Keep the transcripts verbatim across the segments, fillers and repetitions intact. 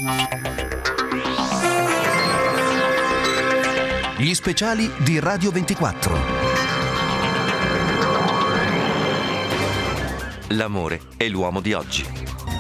Gli speciali di Radio ventiquattro. L'amore è l'uomo di oggi.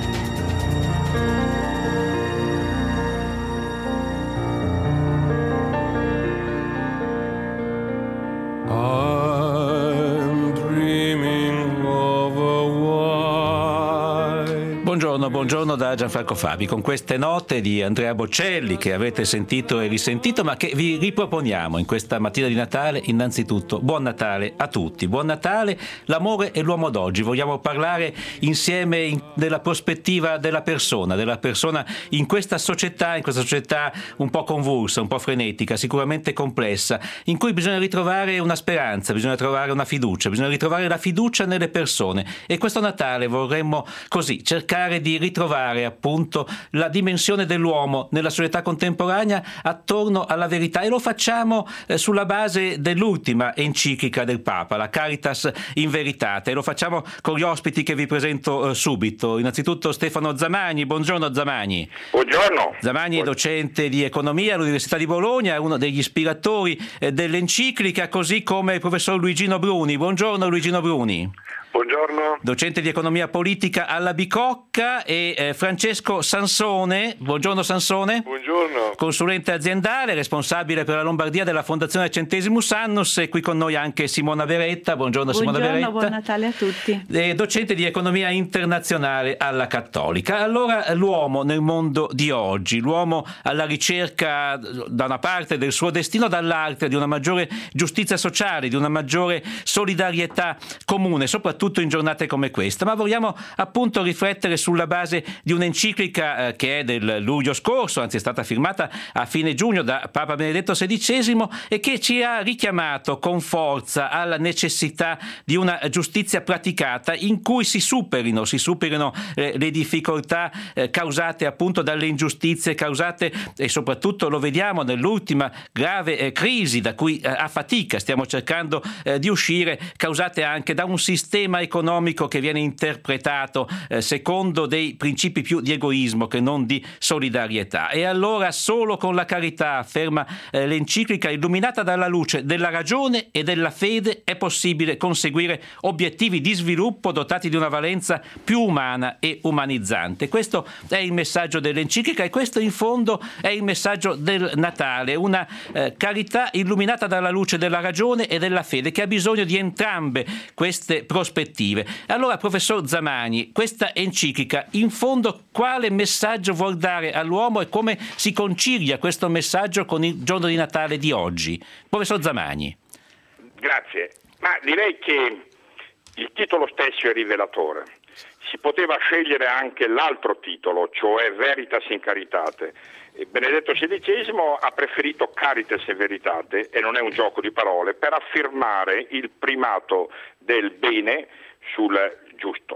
Buongiorno, buongiorno da Gianfranco Fabi con queste note di Andrea Bocelli che avete sentito e risentito, ma che vi riproponiamo in questa mattina di Natale. Innanzitutto buon Natale a tutti, buon Natale. L'amore è l'uomo d'oggi. Vogliamo parlare insieme in, della prospettiva della persona, della persona in questa società, in questa società un po' convulsa, un po' frenetica, sicuramente complessa, in cui bisogna ritrovare una speranza, bisogna trovare una fiducia, bisogna ritrovare la fiducia nelle persone. E questo Natale vorremmo così cercare di ritrovare appunto la dimensione dell'uomo nella società contemporanea attorno alla verità, e lo facciamo eh, sulla base dell'ultima enciclica del Papa, la Caritas in Veritate, e lo facciamo con gli ospiti che vi presento eh, subito. Innanzitutto Stefano Zamagni. Buongiorno Zamagni. Buongiorno. Zamagni è docente di economia all'Università di Bologna, è uno degli ispiratori eh, dell'enciclica, così come il professor Luigino Bruni. Buongiorno Luigino Bruni. Buongiorno. Docente di economia politica alla Bicocca, e eh, Francesco Sansone. Buongiorno Sansone. Buongiorno. Consulente aziendale, responsabile per la Lombardia della Fondazione Centesimus Annus, e qui con noi anche Simona Beretta. Buongiorno, Buongiorno, Simona Beretta. Buon Natale a tutti. E docente di economia internazionale alla Cattolica. Allora, l'uomo nel mondo di oggi, l'uomo alla ricerca da una parte del suo destino, dall'altra di una maggiore giustizia sociale, di una maggiore solidarietà comune, soprattutto in giornate come questa. Ma vogliamo appunto riflettere sulla base di un'enciclica eh, che è del luglio scorso, anzi è stata firmata a fine giugno da Papa Benedetto sedicesimo, e che ci ha richiamato con forza alla necessità di una giustizia praticata in cui si superino, si superino eh, le difficoltà eh, causate appunto dalle ingiustizie, causate, e soprattutto lo vediamo nell'ultima grave eh, crisi da cui eh, a fatica stiamo cercando eh, di uscire, causate anche da un sistema economico che viene interpretato eh, secondo dei principi più di egoismo che non di solidarietà. E allora solo con la carità, afferma eh, l'enciclica, illuminata dalla luce della ragione e della fede, è possibile conseguire obiettivi di sviluppo dotati di una valenza più umana e umanizzante. Questo è il messaggio dell'enciclica, e questo in fondo è il messaggio del Natale, una eh, carità illuminata dalla luce della ragione e della fede, che ha bisogno di entrambe queste prospettive. Allora, professor Zamagni, questa enciclica in fondo quale messaggio vuol dare all'uomo, e come si concilia questo messaggio con il giorno di Natale di oggi? Professor Zamagni. Grazie. Ma direi che il titolo stesso è rivelatore. Si poteva scegliere anche l'altro titolo, cioè Veritas in Caritate. Benedetto sedicesimo ha preferito Caritas in Veritate, e non è un gioco di parole, per affermare il primato del bene sul giusto.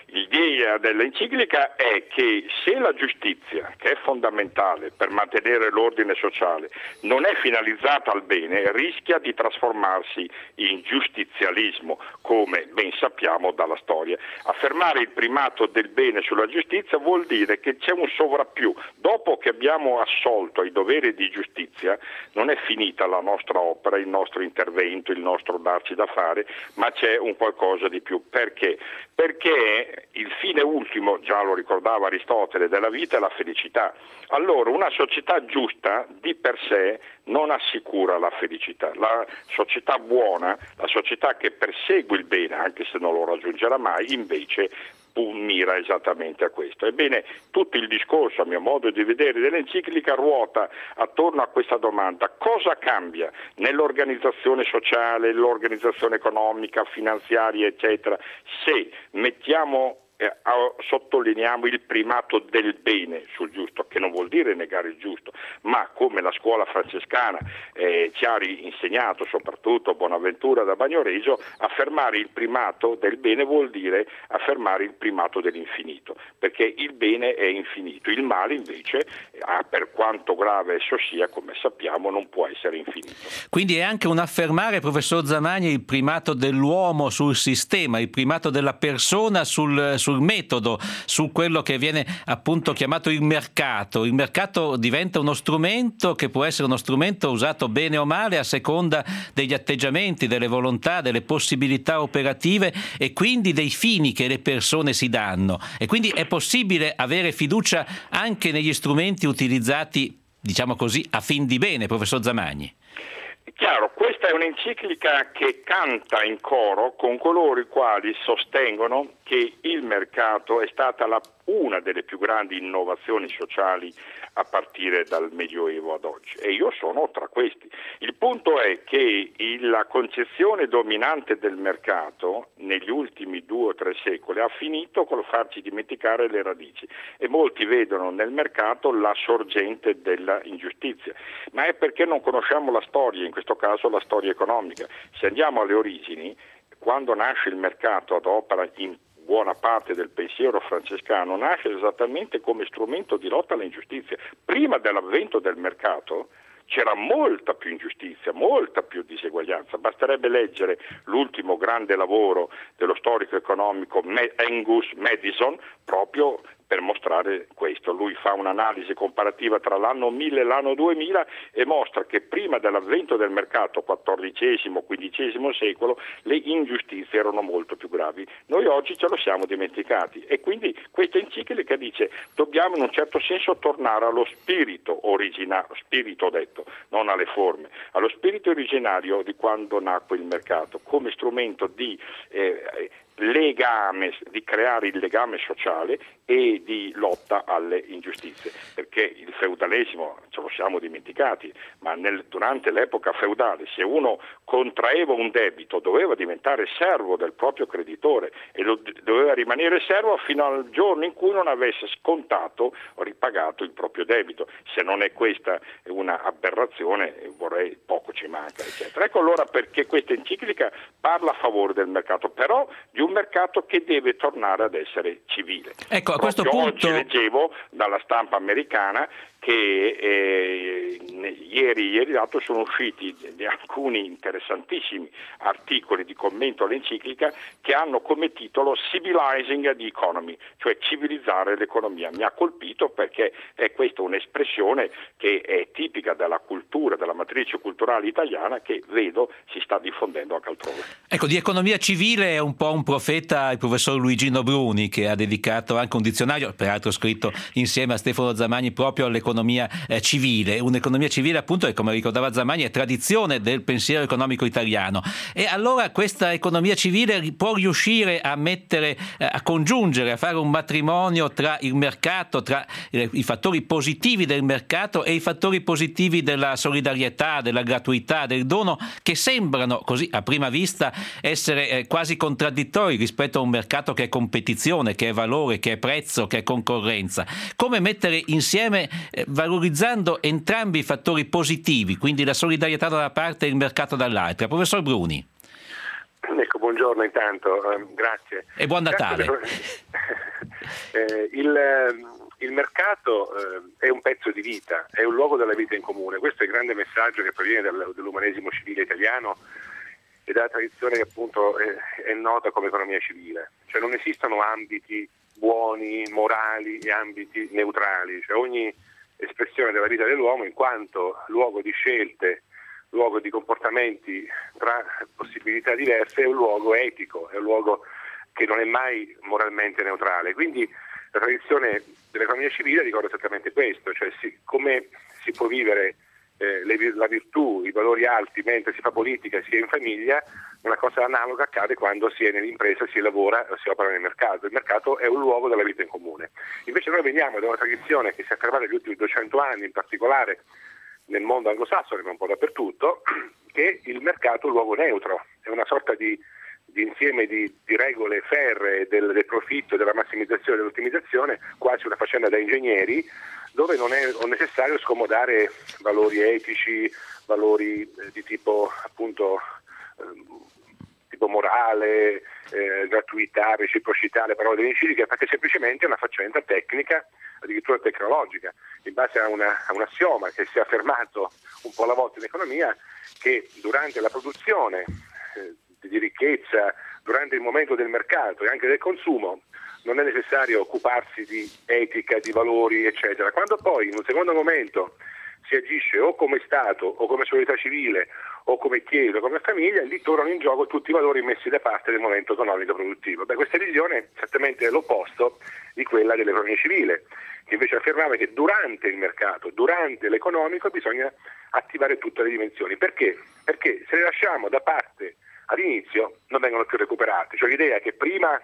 L'idea dell'enciclica è che se la giustizia, che è fondamentale per mantenere l'ordine sociale, non è finalizzata al bene, rischia di trasformarsi in giustizialismo, come ben sappiamo dalla storia. Affermare il primato del bene sulla giustizia vuol dire che c'è un sovrappiù. Dopo che abbiamo assolto ai doveri di giustizia, non è finita la nostra opera, il nostro intervento, il nostro darci da fare, ma c'è un qualcosa di più. Perché? Perché il fine ultimo, già lo ricordava Aristotele, della vita è la felicità. Allora una società giusta di per sé non assicura la felicità. La società buona, la società che persegue il bene, anche se non lo raggiungerà mai, invece mira esattamente a questo. Ebbene, tutto il discorso, a mio modo di vedere, dell'enciclica ruota attorno a questa domanda: cosa cambia nell'organizzazione sociale, l'organizzazione economica, finanziaria, eccetera, se mettiamo Eh, sottolineiamo il primato del bene sul giusto, che non vuol dire dire negare il giusto, ma come la scuola francescana eh, ci ha insegnato, soprattutto Bonaventura da Bagnoregio, affermare il primato del bene vuol dire affermare il primato dell'infinito, perché il bene è infinito, il male invece, ah, per quanto grave esso sia, come sappiamo, non può essere infinito. Quindi è anche un affermare, professor Zamagni, il primato dell'uomo sul sistema, il primato della persona sul, sul metodo, su quello che viene appunto chiamato il mercato. Il mercato diventa uno strumento che può essere uno strumento usato bene o male a seconda degli atteggiamenti, delle volontà, delle possibilità operative e quindi dei fini che le persone si danno. E quindi è possibile avere fiducia anche negli strumenti utilizzati, diciamo così, a fin di bene, professor Zamagni. Chiaro, questa è un'enciclica che canta in coro con coloro i quali sostengono che il mercato è stata la, una delle più grandi innovazioni sociali a partire dal Medioevo ad oggi, e io sono tra questi. Il punto è che la concezione dominante del mercato negli ultimi due o tre secoli ha finito col farci dimenticare le radici, e molti vedono nel mercato la sorgente della ingiustizia, ma è perché non conosciamo la storia, in questo caso la storia economica. Se andiamo alle origini, quando nasce il mercato ad opera in buona parte del pensiero francescano, nasce esattamente come strumento di lotta all'ingiustizia. Prima dell'avvento del mercato c'era molta più ingiustizia, molta più diseguaglianza. Basterebbe leggere l'ultimo grande lavoro dello storico economico Angus Madison proprio per mostrare questo. Lui fa un'analisi comparativa tra l'anno mille e l'anno duemila e mostra che prima dell'avvento del mercato, quattordicesimo quindicesimo secolo, le ingiustizie erano molto più gravi. Noi oggi ce lo siamo dimenticati, e quindi questa enciclica dice dobbiamo in un certo senso tornare allo spirito originario, spirito detto, non alle forme, allo spirito originario di quando nacque il mercato, come strumento di eh, legame, di creare il legame sociale e di lotta alle ingiustizie, perché il feudalesimo ce lo siamo dimenticati, ma nel, durante l'epoca feudale, se uno contraeva un debito doveva diventare servo del proprio creditore e lo, doveva rimanere servo fino al giorno in cui non avesse scontato o ripagato il proprio debito. Se non è questa una aberrazione, vorrei poco ci manca, eccetera. Ecco allora perché questa enciclica parla a favore del mercato, però di un mercato che deve tornare ad essere civile. Ecco, a questo Proprio punto oggi leggevo dalla stampa americana che eh, ieri, ieri l'altro sono usciti di alcuni interessantissimi articoli di commento all'enciclica che hanno come titolo Civilizing the Economy, cioè civilizzare l'economia. Mi ha colpito perché è questa un'espressione che è tipica della cultura, della matrice culturale italiana, che vedo si sta diffondendo anche altrove. Ecco, di economia civile è un po' un profeta il professor Luigino Bruni, che ha dedicato anche un dizionario, peraltro scritto insieme a Stefano Zamagni, proprio all'economia eh, civile. Un'economia civile, appunto, che, come ricordava Zamagni, è tradizione del pensiero economico italiano. E allora questa economia civile può riuscire a mettere, eh, a congiungere, a fare un matrimonio tra il mercato, tra eh, i fattori positivi del mercato e i fattori positivi della solidarietà, della gratuità, del dono, che sembrano così a prima vista essere eh, quasi contraddittori rispetto a un mercato che è competizione, che è valore, che è prezzo, che è concorrenza. Come mettere insieme, eh, valorizzando entrambi i fattori positivi, quindi la solidarietà da una parte e il mercato dall'altra. Professor Bruni. Ecco, buongiorno intanto, eh, grazie. E buon Natale. eh, il, il mercato eh, è un pezzo di vita, è un luogo della vita in comune. Questo è il grande messaggio che proviene dal, dall'umanesimo civile italiano e dalla tradizione che appunto è, è nota come economia civile. Cioè non esistono ambiti buoni, morali e ambiti neutrali, cioè ogni espressione della vita dell'uomo in quanto luogo di scelte, luogo di comportamenti tra possibilità diverse, è un luogo etico, è un luogo che non è mai moralmente neutrale. Quindi la tradizione dell'economia civile ricorda esattamente questo, cioè si, come si può vivere eh, le, la virtù, i valori alti mentre si fa politica sia in famiglia. Una cosa analoga accade quando si è nell'impresa, si lavora o si opera nel mercato. Il mercato è un luogo della vita in comune. Invece noi veniamo da una tradizione che si è affermata negli ultimi duecento anni, in particolare nel mondo anglosassone, ma un po' dappertutto, che il mercato è un luogo neutro, è una sorta di di insieme di, di regole ferree del, del profitto, della massimizzazione e dell'ottimizzazione, quasi una faccenda da ingegneri, dove non è necessario scomodare valori etici, valori eh, di tipo appunto eh, tipo morale, eh, gratuità, reciprocità, le parole dell'incirica, perché semplicemente è una faccenda tecnica, addirittura tecnologica, in base a, una, a un assioma che si è affermato un po' alla volta in economia, che durante la produzione eh, di ricchezza, durante il momento del mercato e anche del consumo, non è necessario occuparsi di etica, di valori, eccetera. Quando poi in un secondo momento si agisce o come Stato o come società civile o come Chiesa o come famiglia, lì tornano in gioco tutti i valori messi da parte del momento economico produttivo. Beh, questa visione è esattamente l'opposto di quella dell'economia civile, che invece affermava che durante il mercato, durante l'economico, bisogna attivare tutte le dimensioni. Perché? Perché se le lasciamo da parte all'inizio non vengono più recuperate. Cioè l'idea che prima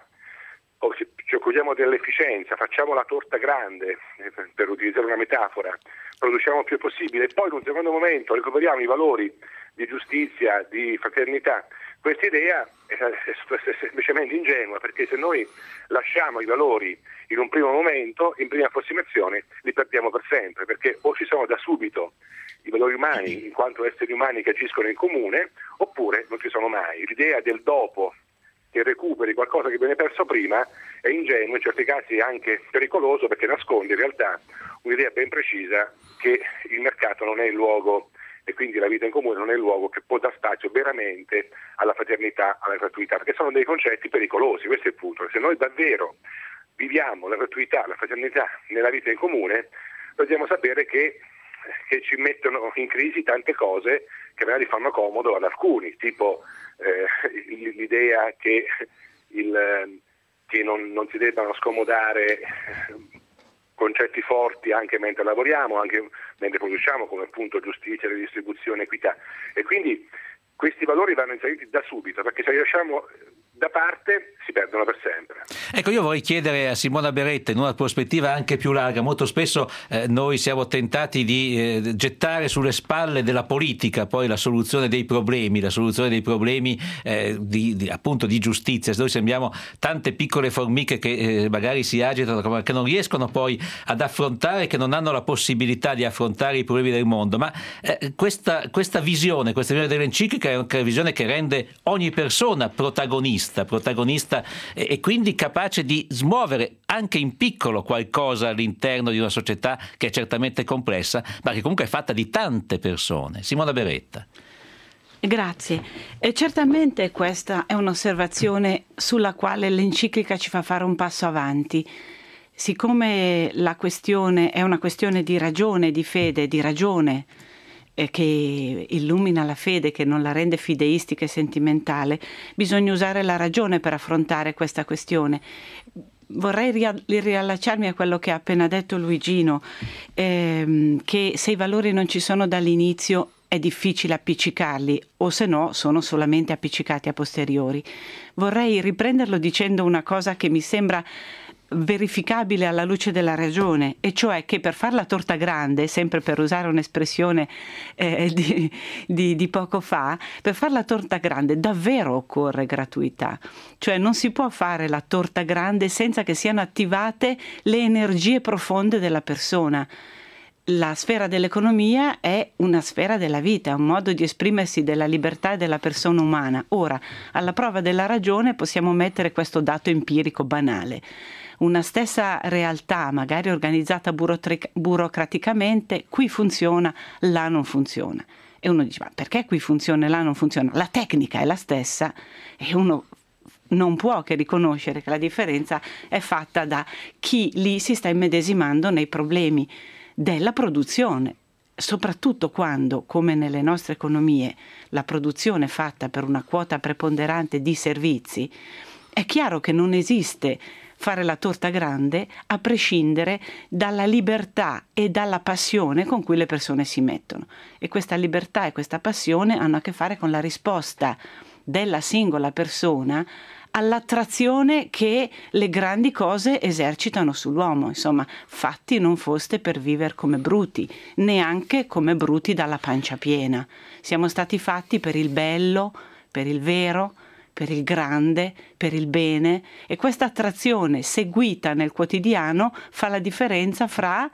ci occupiamo dell'efficienza, facciamo la torta grande, per utilizzare una metafora, produciamo il più possibile e poi in un secondo momento recuperiamo i valori di giustizia, di fraternità. Questa idea è semplicemente ingenua, perché se noi lasciamo i valori in un primo momento, in prima approssimazione, li perdiamo per sempre, perché o ci sono da subito i valori umani in quanto esseri umani che agiscono in comune, oppure non ci sono mai. L'idea del dopo che recuperi qualcosa che viene perso prima è ingenuo, in certi casi anche pericoloso, perché nasconde in realtà un'idea ben precisa che il mercato non è il luogo e quindi la vita in comune non è il luogo che può dar spazio veramente alla fraternità, alla gratuità, perché sono dei concetti pericolosi. Questo è il punto. Se noi davvero viviamo la gratuità, la fraternità nella vita in comune, dobbiamo sapere che, che ci mettono in crisi tante cose che magari fanno comodo ad alcuni, tipo eh, l'idea che, il, che non, non si debbano scomodare concetti forti anche mentre lavoriamo, anche mentre produciamo, come appunto giustizia, redistribuzione, equità. E quindi questi valori vanno inseriti da subito, perché se li lasciamo da parte si perdono per sempre. Ecco, io vorrei chiedere a Simona Beretta, in una prospettiva anche più larga, molto spesso eh, noi siamo tentati di eh, gettare sulle spalle della politica poi la soluzione dei problemi, la soluzione dei problemi eh, di, di, appunto di giustizia. Noi sembriamo tante piccole formiche che eh, magari si agitano, che non riescono poi ad affrontare, che non hanno la possibilità di affrontare i problemi del mondo, ma eh, questa, questa visione, questa visione dell'enciclica è una visione che rende ogni persona protagonista protagonista e, e quindi capace di smuovere anche in piccolo qualcosa all'interno di una società che è certamente complessa, ma che comunque è fatta di tante persone. Simona Beretta. Grazie. E certamente questa è un'osservazione sulla quale l'enciclica ci fa fare un passo avanti. Siccome la questione è una questione di ragione, di fede, di ragione, che illumina la fede, che non la rende fideistica e sentimentale, bisogna usare la ragione per affrontare questa questione. Vorrei riallacciarmi a quello che ha appena detto Luigino, ehm, che se i valori non ci sono dall'inizio è difficile appiccicarli, o se no sono solamente appiccicati a posteriori. Vorrei riprenderlo dicendo una cosa che mi sembra verificabile alla luce della ragione, e cioè che per far la torta grande, sempre per usare un'espressione eh, di, di, di poco fa, per far la torta grande davvero occorre gratuità, cioè non si può fare la torta grande senza che siano attivate le energie profonde della persona. La sfera dell'economia è una sfera della vita, è un modo di esprimersi della libertà della persona umana. Ora, alla prova della ragione possiamo mettere questo dato empirico banale. Una stessa realtà, magari organizzata burocratic- burocraticamente, qui funziona, là non funziona. E uno dice, ma perché qui funziona e là non funziona? La tecnica è la stessa e uno non può che riconoscere che la differenza è fatta da chi lì si sta immedesimando nei problemi della produzione, soprattutto quando, come nelle nostre economie, la produzione è fatta per una quota preponderante di servizi. È chiaro che non esiste fare la torta grande a prescindere dalla libertà e dalla passione con cui le persone si mettono, e questa libertà e questa passione hanno a che fare con la risposta della singola persona all'attrazione che le grandi cose esercitano sull'uomo. Insomma, fatti non foste per vivere come bruti, neanche come bruti dalla pancia piena. Siamo stati fatti per il bello, per il vero, per il grande, per il bene, e questa attrazione seguita nel quotidiano fa la differenza fra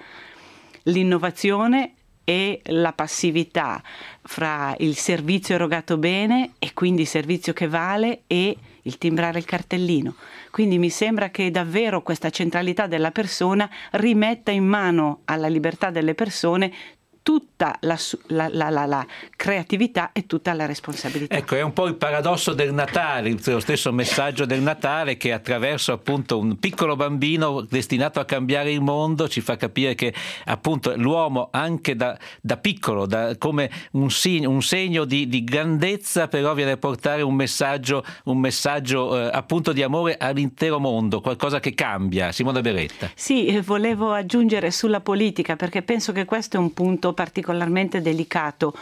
l'innovazione e la passività, fra il servizio erogato bene e quindi il servizio che vale e il timbrare il cartellino. Quindi mi sembra che davvero questa centralità della persona rimetta in mano alla libertà delle persone tutta la, la, la, la, la creatività e tutta la responsabilità. Ecco, è un po' il paradosso del Natale, lo stesso messaggio del Natale, che attraverso appunto un piccolo bambino destinato a cambiare il mondo ci fa capire che appunto l'uomo anche da, da piccolo, da, come un, segno, un segno di, di grandezza, però viene a portare un messaggio, un messaggio eh, appunto di amore all'intero mondo, qualcosa che cambia. Simona Beretta. Sì, volevo aggiungere sulla politica, perché penso che questo è un punto particolarmente delicato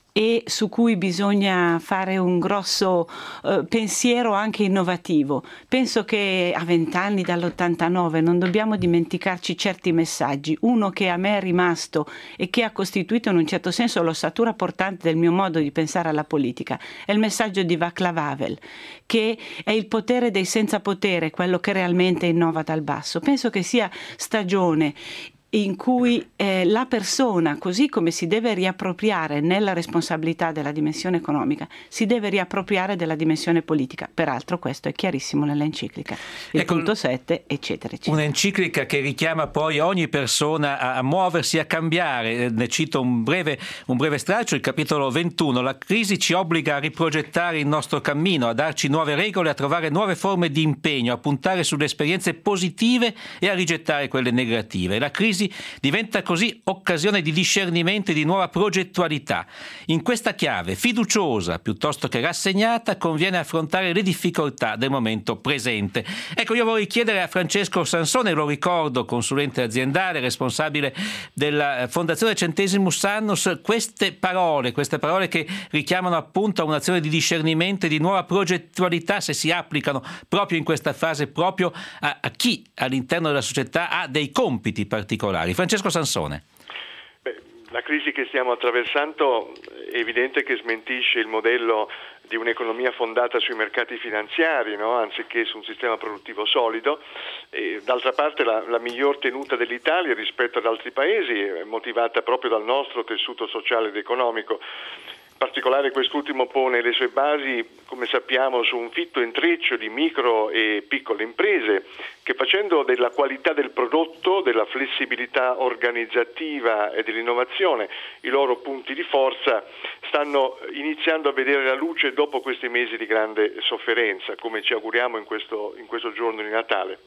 e su cui bisogna fare un grosso eh, pensiero anche innovativo. Penso che a vent'anni dall'ottantanove non dobbiamo dimenticarci certi messaggi. Uno che a me è rimasto e che ha costituito in un certo senso l'ossatura portante del mio modo di pensare alla politica è il messaggio di Václav Havel, che è il potere dei senza potere, quello che realmente innova dal basso. Penso che sia stagione in cui eh, la persona, così come si deve riappropriare nella responsabilità della dimensione economica, si deve riappropriare della dimensione politica. Peraltro questo è chiarissimo nell'enciclica, il ecco, punto sette, eccetera, eccetera. Un'enciclica che richiama poi ogni persona a, a muoversi, a cambiare. Ne cito un breve, un breve stralcio, il capitolo ventuno. La crisi ci obbliga a riprogettare il nostro cammino, a darci nuove regole, a trovare nuove forme di impegno, a puntare sulle esperienze positive e a rigettare quelle negative. La crisi diventa così occasione di discernimento e di nuova progettualità. In questa chiave fiduciosa piuttosto che rassegnata conviene affrontare le difficoltà del momento presente. Ecco, io vorrei chiedere a Francesco Sansone, lo ricordo, consulente aziendale, responsabile della Fondazione Centesimus Annus, queste parole, queste parole che richiamano appunto a un'azione di discernimento e di nuova progettualità, se si applicano proprio in questa fase, proprio a, a chi all'interno della società ha dei compiti particolari. Francesco Sansone. Beh, la crisi che stiamo attraversando è evidente che smentisce il modello di un'economia fondata sui mercati finanziari, no? Anziché su un sistema produttivo solido. E, d'altra parte la, la miglior tenuta dell'Italia rispetto ad altri paesi è motivata proprio dal nostro tessuto sociale ed economico. In particolare quest'ultimo pone le sue basi, come sappiamo, su un fitto intreccio di micro e piccole imprese che, facendo della qualità del prodotto, della flessibilità organizzativa e dell'innovazione i loro punti di forza, stanno iniziando a vedere la luce dopo questi mesi di grande sofferenza, come ci auguriamo in questo, in questo giorno di Natale.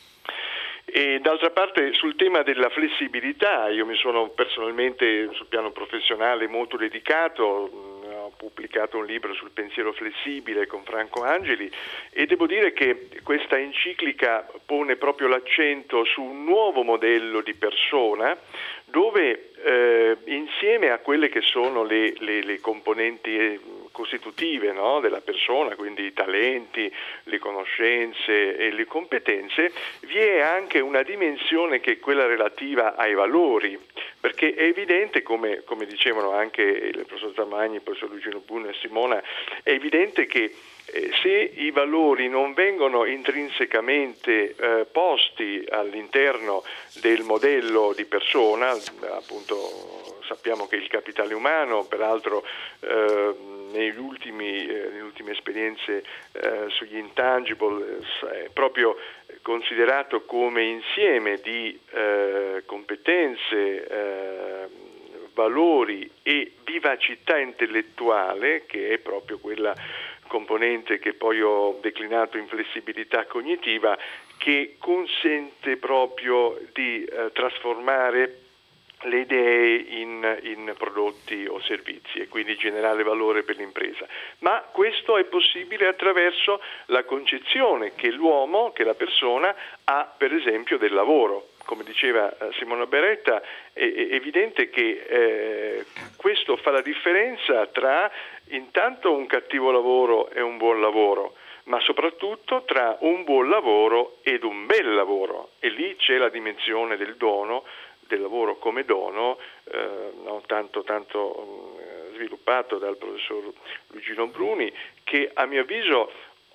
E d'altra parte sul tema della flessibilità io mi sono personalmente sul piano professionale molto dedicato, ho pubblicato un libro sul pensiero flessibile con Franco Angeli e devo dire che questa enciclica pone proprio l'accento su un nuovo modello di persona dove eh, insieme a quelle che sono le, le, le componenti costitutive, no, della persona, quindi i talenti, le conoscenze e le competenze, vi è anche una dimensione che è quella relativa ai valori, perché è evidente, come, come dicevano anche il professor Zamagni, il professor Luigino Bruno e Simona, è evidente che eh, se i valori non vengono intrinsecamente eh, posti all'interno del modello di persona, appunto sappiamo che il capitale umano, peraltro eh, negli ultimi, eh, nelle ultime esperienze eh, sugli intangible eh, è proprio considerato come insieme di eh, competenze, eh, valori e vivacità intellettuale, che è proprio quella componente che poi ho declinato in flessibilità cognitiva, che consente proprio di eh, trasformare le idee in, in prodotti o servizi e quindi generare valore per l'impresa. Ma questo è possibile attraverso la concezione che l'uomo, che la persona ha per esempio del lavoro. Come diceva Simona Beretta, è, è evidente che eh, questo fa la differenza tra intanto un cattivo lavoro e un buon lavoro, ma soprattutto tra un buon lavoro ed un bel lavoro, e lì c'è la dimensione del dono, del lavoro come dono, eh, no, tanto, tanto eh, sviluppato dal professor Luigino Bruni, che a mio avviso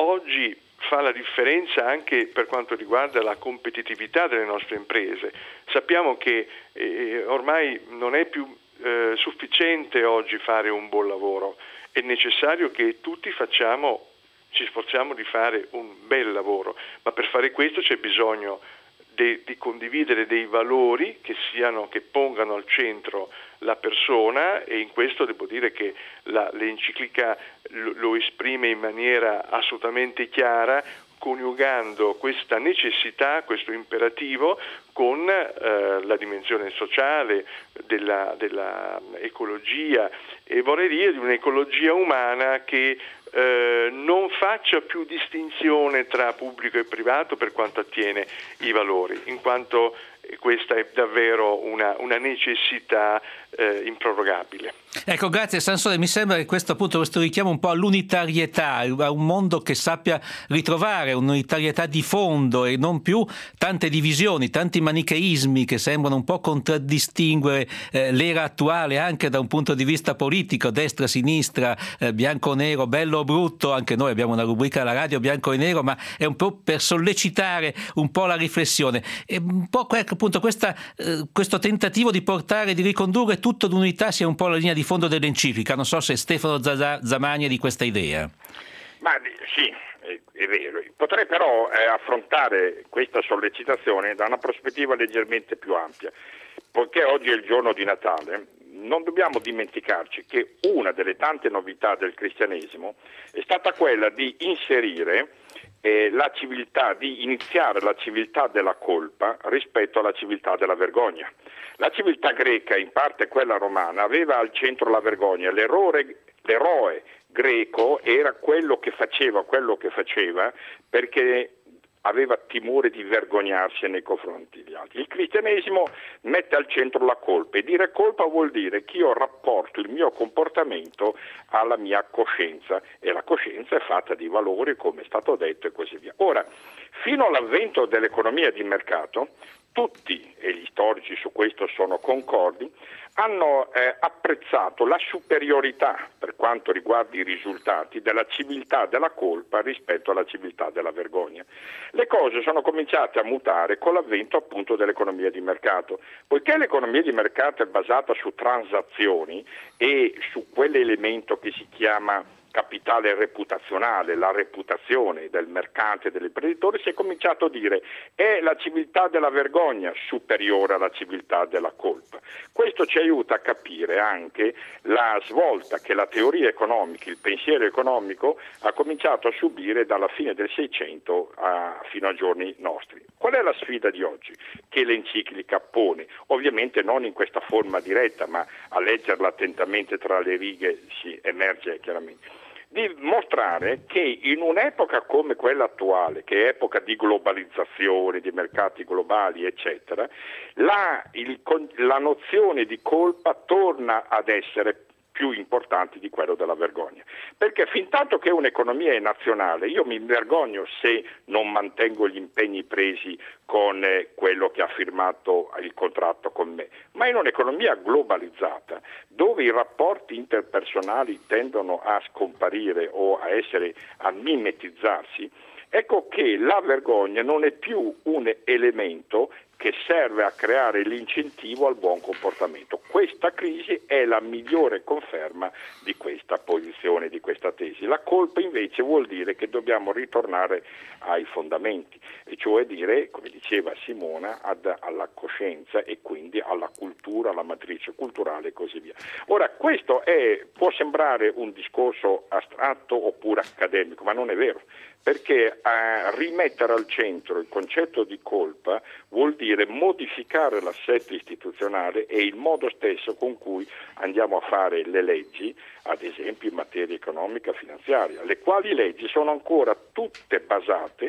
oggi fa la differenza anche per quanto riguarda la competitività delle nostre imprese. Sappiamo che eh, ormai non è più eh, sufficiente oggi fare un buon lavoro, è necessario che tutti facciamo, ci sforziamo di fare un bel lavoro, ma per fare questo c'è bisogno de, di condividere dei valori che siano, che pongano al centro la persona, e in questo devo dire che la, l'enciclica lo, lo esprime in maniera assolutamente chiara, coniugando questa necessità, questo imperativo con eh, la dimensione sociale della, della ecologia, e vorrei dire di un'ecologia umana che eh, non faccia più distinzione tra pubblico e privato per quanto attiene i valori, in quanto questa è davvero una, una necessità eh, improrogabile. Ecco, grazie Sansone, mi sembra che questo appunto questo richiamo un po' all'unitarietà, a un mondo che sappia ritrovare un'unitarietà di fondo e non più tante divisioni, tanti manicheismi che sembrano un po' contraddistinguere eh, l'era attuale anche da un punto di vista politico, destra, sinistra, eh, bianco, nero, bello o brutto. Anche noi abbiamo una rubrica alla radio, bianco e nero, ma è un po' per sollecitare un po' la riflessione e un po' appunto questa, eh, questo tentativo di portare, di ricondurre tutto d'unità sia un po' la linea di fondo dell'enciclica. Non so se Stefano Zamagni è di questa idea. Ma sì, è, è vero. Potrei però eh, affrontare questa sollecitazione da una prospettiva leggermente più ampia. Poiché oggi è il giorno di Natale, non dobbiamo dimenticarci che una delle tante novità del cristianesimo è stata quella di inserire eh, la civiltà, di iniziare la civiltà della colpa rispetto alla civiltà della vergogna. La civiltà greca, in parte quella romana, aveva al centro la vergogna. L'errore, l'eroe greco era quello che faceva quello che faceva perché aveva timore di vergognarsi nei confronti degli altri. Il cristianesimo mette al centro la colpa, e dire colpa vuol dire che io rapporto il mio comportamento alla mia coscienza, e la coscienza è fatta di valori, come è stato detto, e così via. Ora, fino all'avvento dell'economia di mercato, tutti, e gli storici su questo sono concordi, hanno eh, apprezzato la superiorità per quanto riguarda i risultati della civiltà della colpa rispetto alla civiltà della vergogna. Le cose sono cominciate a mutare con l'avvento appunto dell'economia di mercato, poiché l'economia di mercato è basata su transazioni e su quell'elemento che si chiama capitale reputazionale, la reputazione del mercante e dell'imprenditore, si è cominciato a dire è la civiltà della vergogna superiore alla civiltà della colpa. Questo ci aiuta a capire anche la svolta che la teoria economica, il pensiero economico ha cominciato a subire dalla fine del Seicento a, fino ai giorni nostri. Qual è la sfida di oggi che l'enciclica pone? Ovviamente non in questa forma diretta, ma a leggerla attentamente tra le righe si emerge chiaramente. Di mostrare che in un'epoca come quella attuale, che è epoca di globalizzazione, di mercati globali, eccetera, la, il, la nozione di colpa torna ad essere più importanti di quello della vergogna, perché fin tanto che un'economia è nazionale io mi vergogno se non mantengo gli impegni presi con eh, quello che ha firmato il contratto con me, ma in un'economia globalizzata dove i rapporti interpersonali tendono a scomparire o a essere a mimetizzarsi, ecco che la vergogna non è più un elemento che serve a creare l'incentivo al buon comportamento. Questa crisi è la migliore conferma di questa posizione, di questa tesi. La colpa invece vuol dire che dobbiamo ritornare ai fondamenti, e cioè dire, come diceva Simona, ad, alla coscienza e quindi alla cultura, alla matrice culturale e così via. Ora, questo è, può sembrare un discorso astratto oppure accademico, ma non è vero, perché eh, rimettere al centro il concetto di colpa vuol dire modificare l'assetto istituzionale e il modo stesso con cui andiamo a fare le leggi, ad esempio in materia economica e finanziaria, le quali leggi sono ancora tutte basate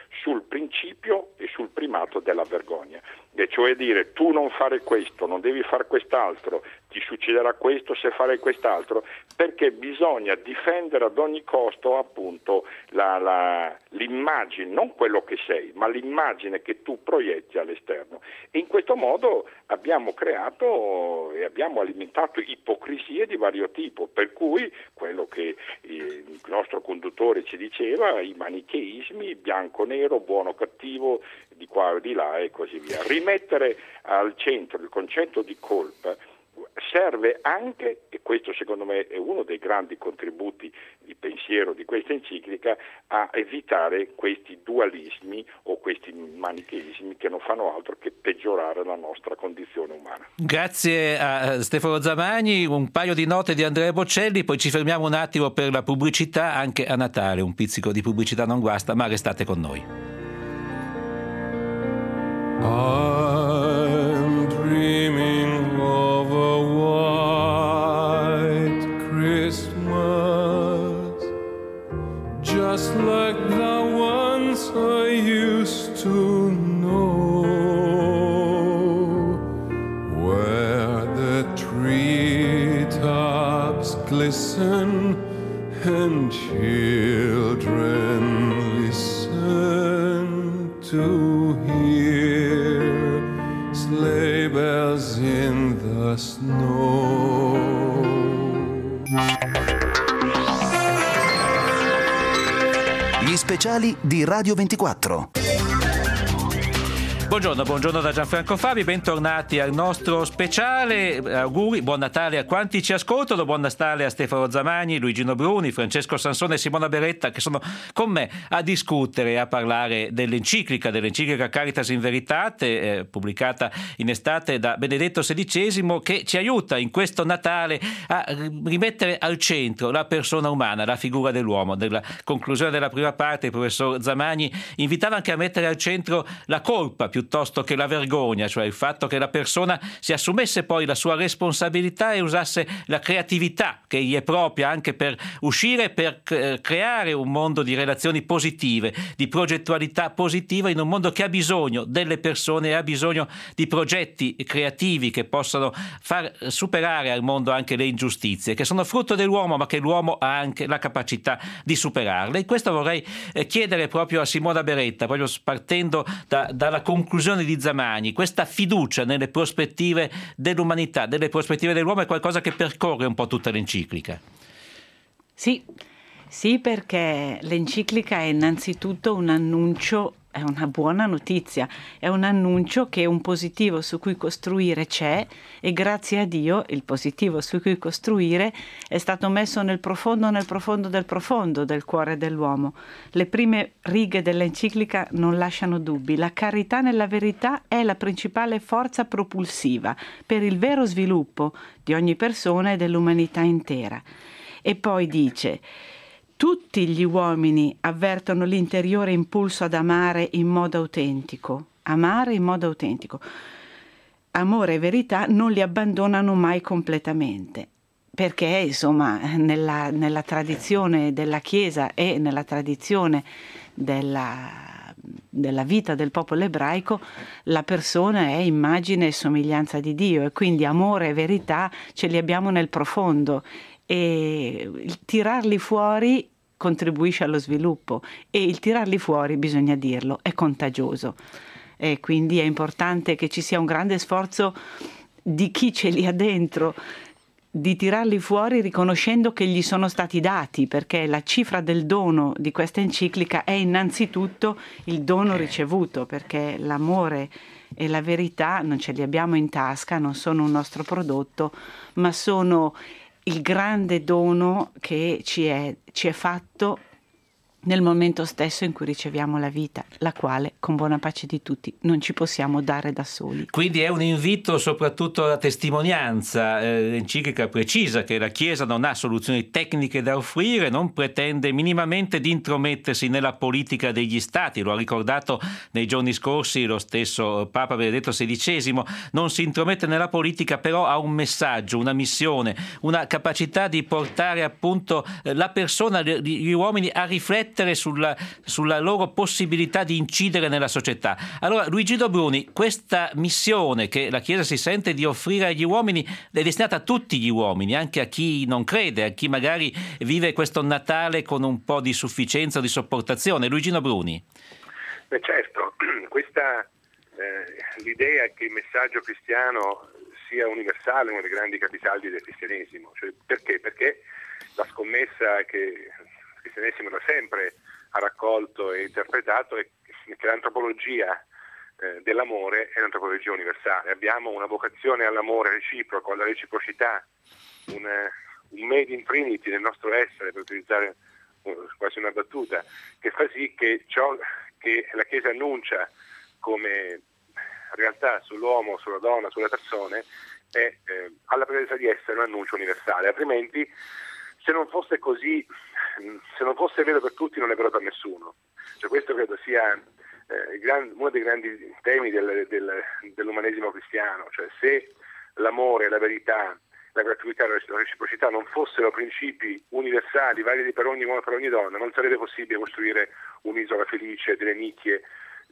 sul principio e sul primato della vergogna, e cioè dire tu non fare questo, non devi fare quest'altro, ti succederà questo se farai quest'altro, perché bisogna difendere ad ogni costo appunto la, la, l'immagine, non quello che sei, ma l'immagine che tu proietti all'esterno. E in questo modo abbiamo creato e abbiamo alimentato ipocrisie di vario tipo, per cui quello che il nostro conduttore ci diceva, i manicheismi, bianco-nero, buono-cattivo, di qua o di là e così via. Rimettere al centro il concetto di colpa serve anche, e questo secondo me è uno dei grandi contributi di pensiero di questa enciclica, a evitare questi dualismi o questi manicheismi che non fanno altro che peggiorare la nostra condizione umana. Grazie a Stefano Zamagni, un paio di note di Andrea Bocelli, poi ci fermiamo un attimo per la pubblicità. Anche a Natale un pizzico di pubblicità non guasta, ma restate con noi. I'm dreaming of a white Christmas, just like the ones I used to know, where the treetops glisten and children listen to hear sleigh bells in the snow. Gli speciali di Radio ventiquattro. Buongiorno, buongiorno da Gianfranco Fabi, bentornati al nostro speciale. Auguri, buon Natale a quanti ci ascoltano, buon Natale a Stefano Zamagni, Luigino Bruni, Francesco Sansone e Simona Beretta, che sono con me a discutere e a parlare dell'enciclica, dell'enciclica Caritas in Veritate, eh, pubblicata in estate da Benedetto sedicesimo, che ci aiuta in questo Natale a rimettere al centro la persona umana, la figura dell'uomo. Nella conclusione della prima parte il professor Zamagni invitava anche a mettere al centro la colpa più piuttosto che la vergogna, cioè il fatto che la persona si assumesse poi la sua responsabilità e usasse la creatività che gli è propria anche per uscire, per creare un mondo di relazioni positive, di progettualità positiva, in un mondo che ha bisogno delle persone e ha bisogno di progetti creativi che possano far superare al mondo anche le ingiustizie, che sono frutto dell'uomo, ma che l'uomo ha anche la capacità di superarle. E questo vorrei chiedere proprio a Simona Beretta, proprio partendo da, dalla conclusione conclusione di Zamagni. Questa fiducia nelle prospettive dell'umanità, delle prospettive dell'uomo, è qualcosa che percorre un po' tutta l'enciclica. Sì, sì, perché l'enciclica è innanzitutto un annuncio, è una buona notizia, è un annuncio che un positivo su cui costruire c'è, e grazie a Dio il positivo su cui costruire è stato messo nel profondo, nel profondo del profondo del cuore dell'uomo. Le prime righe dell'enciclica non lasciano dubbi: la carità nella verità è la principale forza propulsiva per il vero sviluppo di ogni persona e dell'umanità intera. E poi dice: tutti gli uomini avvertono l'interiore impulso ad amare in modo autentico. Amare in modo autentico. Amore e verità non li abbandonano mai completamente, perché insomma nella, nella tradizione della Chiesa e nella tradizione della, della vita del popolo ebraico la persona è immagine e somiglianza di Dio, e quindi amore e verità ce li abbiamo nel profondo, e il tirarli fuori contribuisce allo sviluppo, e il tirarli fuori, bisogna dirlo, è contagioso, e quindi è importante che ci sia un grande sforzo di chi ce li ha dentro di tirarli fuori, riconoscendo che gli sono stati dati, perché la cifra del dono di questa enciclica è innanzitutto il dono ricevuto, perché l'amore e la verità non ce li abbiamo in tasca, non sono un nostro prodotto, ma sono il grande dono che ci è, ci è fatto nel momento stesso in cui riceviamo la vita, la quale, con buona pace di tutti, non ci possiamo dare da soli. Quindi è un invito soprattutto alla testimonianza. Eh, l'enciclica precisa che la Chiesa non ha soluzioni tecniche da offrire, non pretende minimamente di intromettersi nella politica degli Stati, lo ha ricordato nei giorni scorsi lo stesso Papa Benedetto sedicesimo, non si intromette nella politica, però ha un messaggio, una missione, una capacità di portare appunto la persona, gli uomini a riflettere riflettere sulla, sulla loro possibilità di incidere nella società. Allora, Luigino Bruni, questa missione che la Chiesa si sente di offrire agli uomini è destinata a tutti gli uomini, anche a chi non crede, a chi magari vive questo Natale con un po' di sufficienza o di sopportazione. Luigino Bruni. Beh, certo, questa eh, l'idea è che il messaggio cristiano sia universale, uno dei grandi capisaldi del cristianesimo. Cioè, perché? Perché la scommessa che il cristianesimo da sempre ha raccolto e interpretato è che l'antropologia eh, dell'amore è un'antropologia universale. Abbiamo una vocazione all'amore reciproco, alla reciprocità, un, un made in Trinity nel nostro essere, per utilizzare uh, quasi una battuta, che fa sì che ciò che la Chiesa annuncia come realtà sull'uomo, sulla donna, sulle persone è eh, alla presenza di essere un annuncio universale. Altrimenti, se non fosse così, se non fosse vero per tutti, non è vero per nessuno. Cioè, questo credo sia eh, gran, uno dei grandi temi del, del, dell'umanesimo cristiano. Cioè, se l'amore, la verità, la gratuità e la reciprocità non fossero principi universali, validi per ogni uomo e per ogni donna, non sarebbe possibile costruire un'isola felice, delle nicchie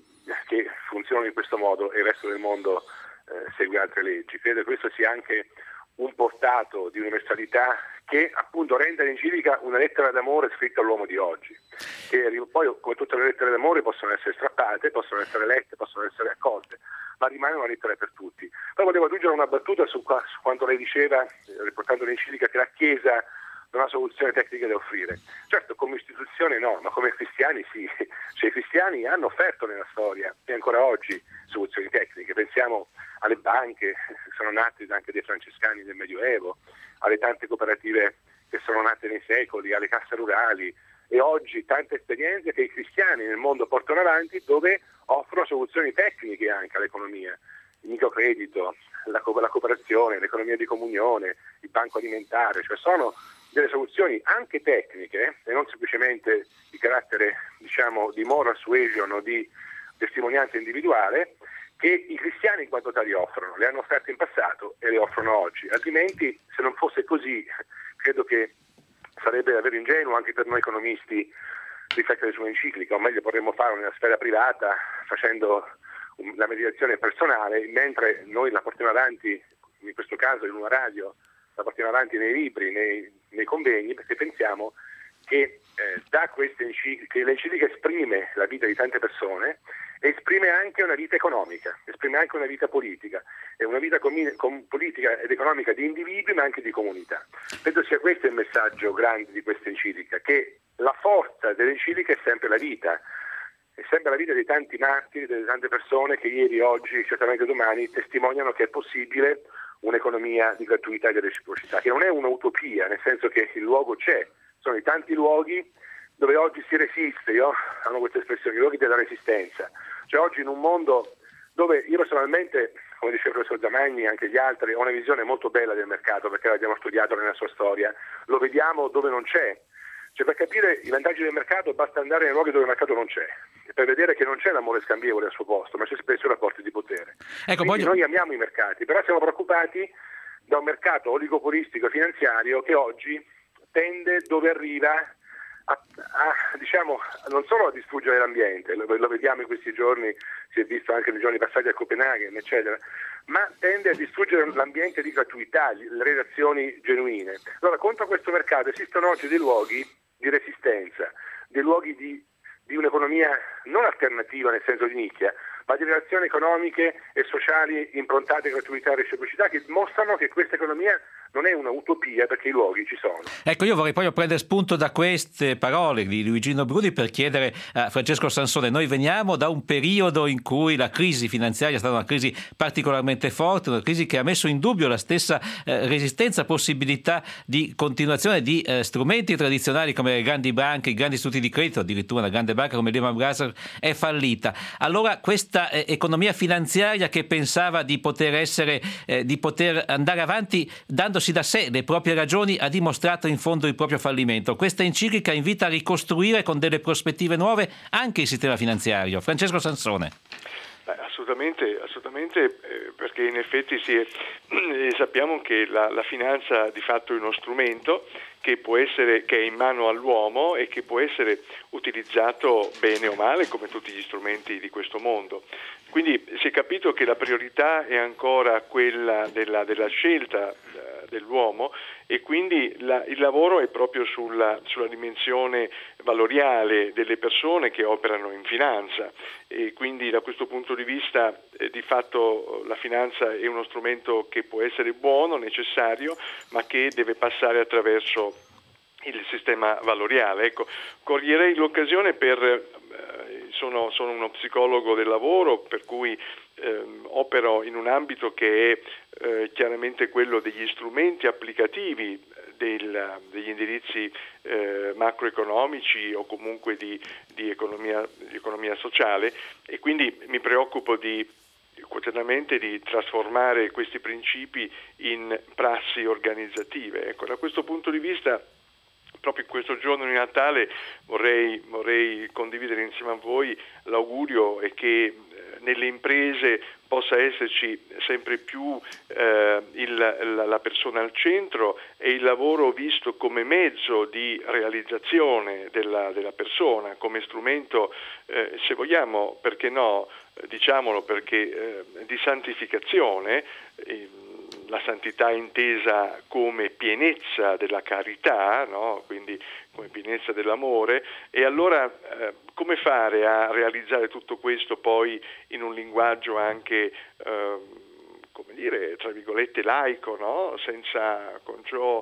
che funzionano in questo modo e il resto del mondo eh, segue altre leggi. Credo che questo sia anche un portato di universalità che appunto rende l'enciclica una lettera d'amore scritta all'uomo di oggi, che poi, come tutte le lettere d'amore, possono essere strappate, possono essere lette, possono essere accolte, ma rimane una lettera per tutti. Poi volevo aggiungere una battuta su, qua, su quanto lei diceva, eh, riportando l'enciclica, che la Chiesa non ha soluzione tecnica da offrire. Certo, come istituzione no, ma come cristiani sì. Cioè, i cristiani hanno offerto nella storia e ancora oggi soluzioni tecniche. Pensiamo alle banche che sono nate anche dai francescani del Medioevo, alle tante cooperative che sono nate nei secoli, alle casse rurali, e oggi tante esperienze che i cristiani nel mondo portano avanti, dove offrono soluzioni tecniche anche all'economia. Il microcredito, la, co- la cooperazione, l'economia di comunione, il banco alimentare, cioè sono delle soluzioni anche tecniche e non semplicemente di carattere, diciamo, di moral suasion o di testimonianza individuale, che i cristiani in quanto tali offrono, le hanno offerte in passato e le offrono oggi. Altrimenti, se non fosse così, credo che sarebbe davvero ingenuo anche per noi economisti riflettere su un'enciclica, o meglio potremmo farlo nella sfera privata facendo la meditazione personale, mentre noi la portiamo avanti, in questo caso in una radio, la portiamo avanti nei libri, nei, nei convegni, perché pensiamo che eh, da queste encicliche, l'enciclica esprime la vita di tante persone e esprime anche una vita economica, esprime anche una vita politica, e una vita com- com- politica ed economica di individui ma anche di comunità. Penso sia questo il messaggio grande di questa enciclica, che la forza dell'enciclica è sempre la vita, è sempre la vita di tanti martiri, delle tante persone che ieri, oggi, certamente domani testimoniano che è possibile un'economia di gratuità e di reciprocità, che non è un'utopia, nel senso che il luogo c'è, sono i tanti luoghi dove oggi si resiste, io amo questa espressione, i luoghi della resistenza. Cioè oggi in un mondo dove io personalmente, come diceva il professor Zamagni e anche gli altri, ho una visione molto bella del mercato, perché l'abbiamo studiato nella sua storia, lo vediamo dove non c'è. Cioè, per capire i vantaggi del mercato basta andare nei luoghi dove il mercato non c'è, per vedere che non c'è l'amore scambievole al suo posto, ma c'è spesso i rapporti di potere. Ecco, Quindi voglio... noi amiamo i mercati, però siamo preoccupati da un mercato oligopolistico e finanziario che oggi tende, dove arriva, a, a diciamo non solo a distruggere l'ambiente, lo, lo vediamo in questi giorni, si è visto anche nei giorni passati a Copenaghen, eccetera, ma tende a distruggere l'ambiente di gratuità, le relazioni genuine. Allora, contro questo mercato esistono oggi dei luoghi di resistenza, dei luoghi di, di un'economia non alternativa nel senso di nicchia, ma di relazioni economiche e sociali improntate a gratuità e reciprocità, che mostrano che questa economia non è una utopia, perché i luoghi ci sono. Ecco, io vorrei proprio prendere spunto da queste parole di Luigino Bruni per chiedere a Francesco Sansone: noi veniamo da un periodo in cui la crisi finanziaria è stata una crisi particolarmente forte, una crisi che ha messo in dubbio la stessa eh, resistenza, possibilità di continuazione di eh, strumenti tradizionali come le grandi banche, i grandi istituti di credito, addirittura una grande banca come Lehman Brothers è fallita. Allora questa eh, economia finanziaria che pensava di poter essere, eh, di poter andare avanti dando da sé le proprie ragioni, ha dimostrato in fondo il proprio fallimento. Questa enciclica invita a ricostruire con delle prospettive nuove anche il sistema finanziario. Francesco Sansone. Assolutamente, assolutamente eh, perché in effetti si è, eh, sappiamo che la, la finanza di fatto è uno strumento che può essere, che è in mano all'uomo e che può essere utilizzato bene o male come tutti gli strumenti di questo mondo. Quindi si è capito che la priorità è ancora quella della, della scelta eh, dell'uomo e quindi la, il lavoro è proprio sulla, sulla dimensione valoriale delle persone che operano in finanza e quindi da questo punto di vista eh, di fatto la finanza è uno strumento che può essere buono, necessario, ma che deve passare attraverso il sistema valoriale. Ecco, coglierei l'occasione per eh, sono, sono uno psicologo del lavoro, per cui eh, opero in un ambito che è eh, chiaramente quello degli strumenti applicativi del, degli indirizzi eh, macroeconomici o comunque di, di, economia, di economia sociale e quindi mi preoccupo di quotidianamente di trasformare questi principi in prassi organizzative. Ecco, da questo punto di vista proprio in questo giorno di Natale vorrei, vorrei condividere insieme a voi l'augurio e che eh, nelle imprese possa esserci sempre più eh, il, la, la persona al centro e il lavoro visto come mezzo di realizzazione della, della persona, come strumento, eh, se vogliamo, perché no, diciamolo perché eh, di santificazione, eh, la santità intesa come pienezza della carità, no? Quindi come pienezza dell'amore, e allora eh, come fare a realizzare tutto questo poi in un linguaggio anche, eh, come dire, tra virgolette laico, no? Senza con ciò,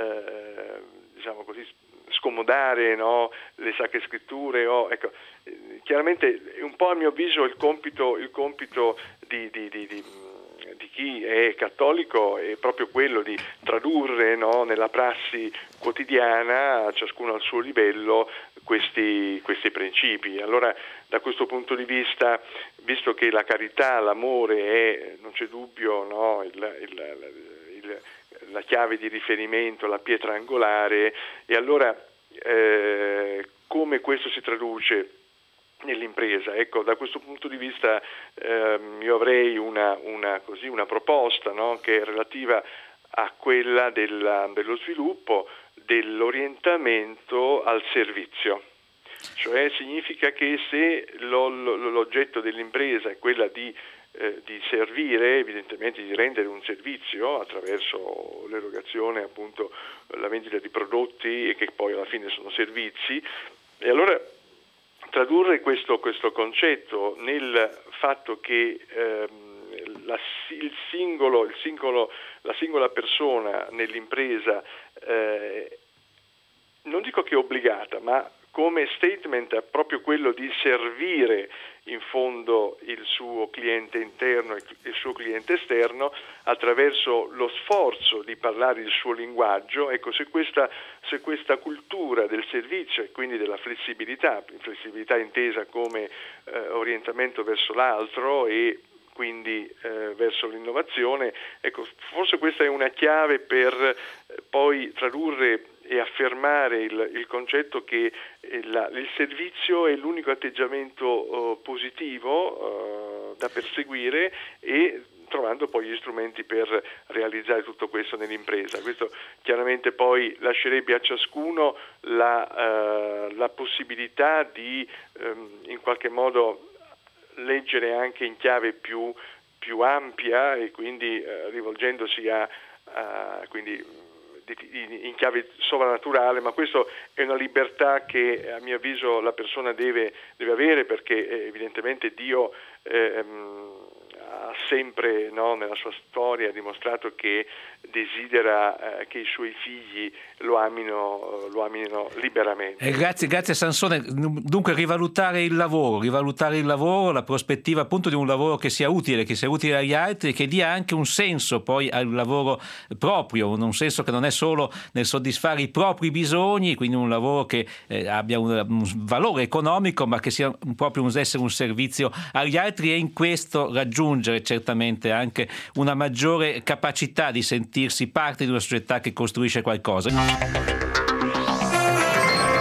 eh, diciamo così, scomodare, no? Le sacre scritture, o, ecco, eh, chiaramente un po' a mio avviso il compito, il compito di, di, di, di di chi è cattolico è proprio quello di tradurre, no, nella prassi quotidiana, ciascuno al suo livello, questi, questi principi. Allora, da questo punto di vista, visto che la carità, l'amore è, non c'è dubbio, no, il, il, il, la chiave di riferimento, la pietra angolare, e allora eh, come questo si traduce nell'impresa? Ecco, da questo punto di vista ehm, io avrei una, una, così, una proposta, no? Che è relativa a quella della, dello sviluppo dell'orientamento al servizio. Cioè significa che se lo, lo, l'oggetto dell'impresa è quella di, eh, di servire, evidentemente di rendere un servizio attraverso l'erogazione, appunto la vendita di prodotti e che poi alla fine sono servizi, e allora tradurre questo, questo concetto nel fatto che ehm, la, il singolo, il singolo, la singola persona nell'impresa eh, non dico che è obbligata, ma come statement è proprio quello di servire in fondo il suo cliente interno e il suo cliente esterno attraverso lo sforzo di parlare il suo linguaggio. Ecco, se questa, se questa cultura del servizio e quindi della flessibilità, flessibilità intesa come eh, orientamento verso l'altro e quindi eh, verso l'innovazione, ecco, forse questa è una chiave per eh, poi tradurre e affermare il, il concetto che la, il servizio è l'unico atteggiamento uh, positivo uh, da perseguire, e trovando poi gli strumenti per realizzare tutto questo nell'impresa. Questo chiaramente poi lascerebbe a ciascuno la, uh, la possibilità di um, in qualche modo leggere anche in chiave più, più ampia e quindi uh, rivolgendosi a, a quindi in chiave sovrannaturale, ma questo è una libertà che a mio avviso la persona deve, deve avere, perché evidentemente Dio ehm, ha sempre, no, nella sua storia dimostrato che desidera eh, che i suoi figli lo amino, lo amino liberamente. Eh, grazie, grazie Sansone. Dunque rivalutare il lavoro, rivalutare il lavoro, la prospettiva appunto di un lavoro che sia utile, che sia utile agli altri, che dia anche un senso poi al lavoro proprio, un senso che non è solo nel soddisfare i propri bisogni, quindi un lavoro che eh, abbia un, un valore economico, ma che sia proprio un essere un servizio agli altri, e in questo raggiungere certamente anche una maggiore capacità di sentirsi parte di una società che costruisce qualcosa.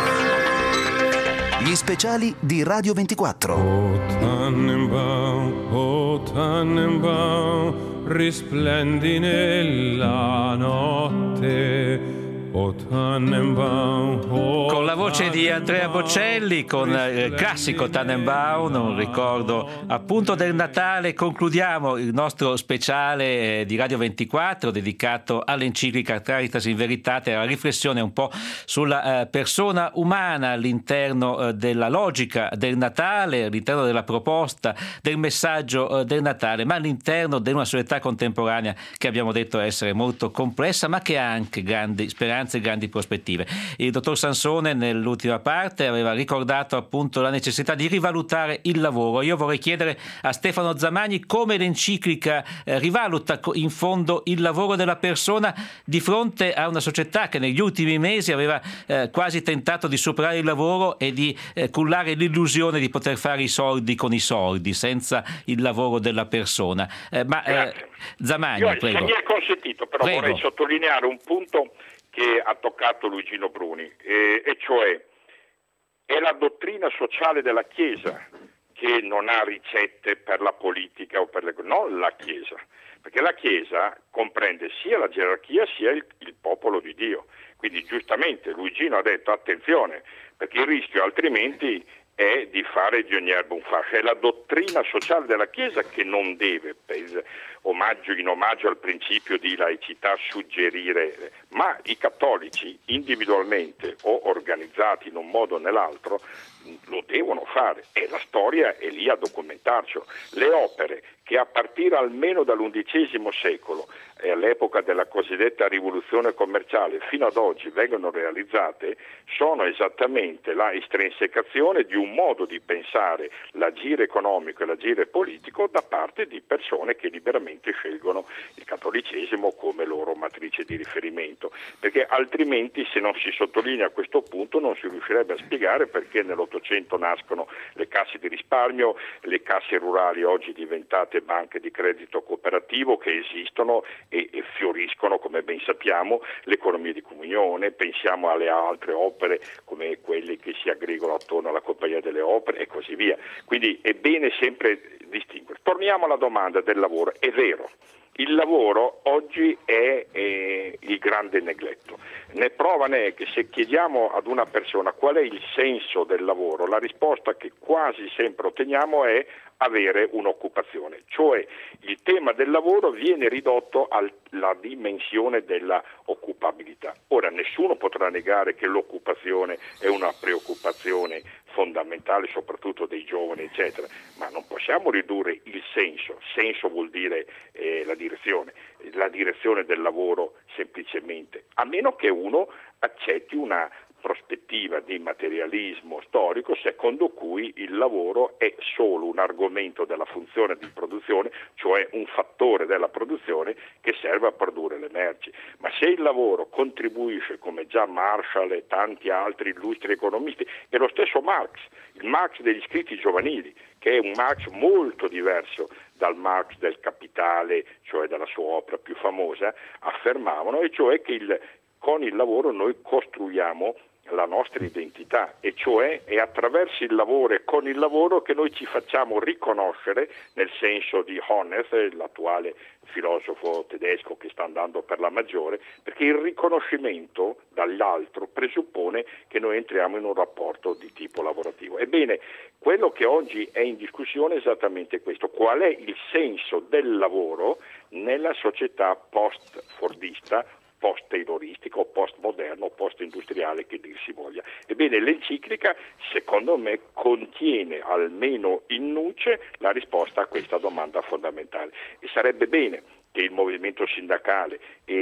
Gli speciali di Radio ventiquattro. O Tannenbaum, O Tannenbaum, risplendi nella notte. O Tannenbaum, oh, con la voce di Andrea Bocelli, con il classico Tannenbaum, un ricordo appunto del Natale, concludiamo il nostro speciale di Radio ventiquattro dedicato all'enciclica Caritas in Veritate, alla riflessione un po' sulla eh, persona umana all'interno eh, della logica del Natale, all'interno della proposta del messaggio eh, del Natale, ma all'interno di una società contemporanea che abbiamo detto essere molto complessa, ma che ha anche grandi speranze e grandi prospettive. Il dottor Sansone nell'ultima parte aveva ricordato appunto la necessità di rivalutare il lavoro. Io vorrei chiedere a Stefano Zamagni come l'enciclica eh, rivaluta in fondo il lavoro della persona di fronte a una società che negli ultimi mesi aveva eh, quasi tentato di superare il lavoro e di eh, cullare l'illusione di poter fare i soldi con i soldi senza il lavoro della persona. Eh, ma eh, Zamagni, Io, prego. se mi è consentito, però Prego. vorrei sottolineare un punto che ha toccato Luigino Bruni, e, e cioè è la dottrina sociale della Chiesa che non ha ricette per la politica o per le non la Chiesa, perché la Chiesa comprende sia la gerarchia sia il, il popolo di Dio. Quindi giustamente Luigino ha detto attenzione, perché il rischio altrimenti è di fare di ogni erba un fascio. È la dottrina sociale della Chiesa che non deve, per omaggio, in omaggio al principio di laicità, suggerire, ma i cattolici individualmente o organizzati in un modo o nell'altro lo devono fare, e la storia è lì a documentarci. Le opere che a partire almeno dall'undicesimo secolo e all'epoca della cosiddetta rivoluzione commerciale fino ad oggi vengono realizzate sono esattamente la estrinsecazione di un modo di pensare l'agire economico e l'agire politico da parte di persone che liberamente scelgono il cattolicesimo come loro matrice di riferimento, perché altrimenti, se non si sottolinea questo punto, non si riuscirebbe a spiegare perché nell'Ottocento nascono le casse di risparmio, le casse rurali oggi diventate banche di credito cooperativo che esistono e, e fioriscono, come ben sappiamo, l'economia di comunione. Pensiamo alle altre opere come quelle che si aggregano attorno alla Compagnia delle Opere e così via. Quindi è bene sempre distinguere. Torniamo alla domanda del lavoro. È vero, il lavoro oggi è, è il grande negletto. Ne prova ne è che se chiediamo ad una persona qual è il senso del lavoro, la risposta che quasi sempre otteniamo è avere un'occupazione, cioè il tema del lavoro viene ridotto alla dimensione della occupabilità. Ora, nessuno potrà negare che l'occupazione è una preoccupazione fondamentale, soprattutto dei giovani, eccetera, ma non possiamo ridurre il senso. Senso vuol dire eh, la direzione, la direzione del lavoro semplicemente, a meno che uno accetti una prospettiva di materialismo storico secondo cui il lavoro è solo un argomento della funzione di produzione, cioè un fattore della produzione che serve a produrre le merci. Ma se il lavoro contribuisce, come già Marshall e tanti altri illustri economisti, e lo stesso Marx, il Marx degli scritti giovanili, che è un Marx molto diverso dal Marx del Capitale, cioè dalla sua opera più famosa, affermavano, e cioè che il, con il lavoro noi costruiamo la nostra identità, e cioè è attraverso il lavoro e con il lavoro che noi ci facciamo riconoscere, nel senso di Honeff, l'attuale filosofo tedesco che sta andando per la maggiore, perché il riconoscimento dall'altro presuppone che noi entriamo in un rapporto di tipo lavorativo. Ebbene, quello che oggi è in discussione è esattamente questo: qual è il senso del lavoro nella società post-fordista, post-tayloristica o post-moderno o post-industriale che dir si voglia. Ebbene, l'enciclica, secondo me, contiene almeno in nuce la risposta a questa domanda fondamentale, e sarebbe bene che il movimento sindacale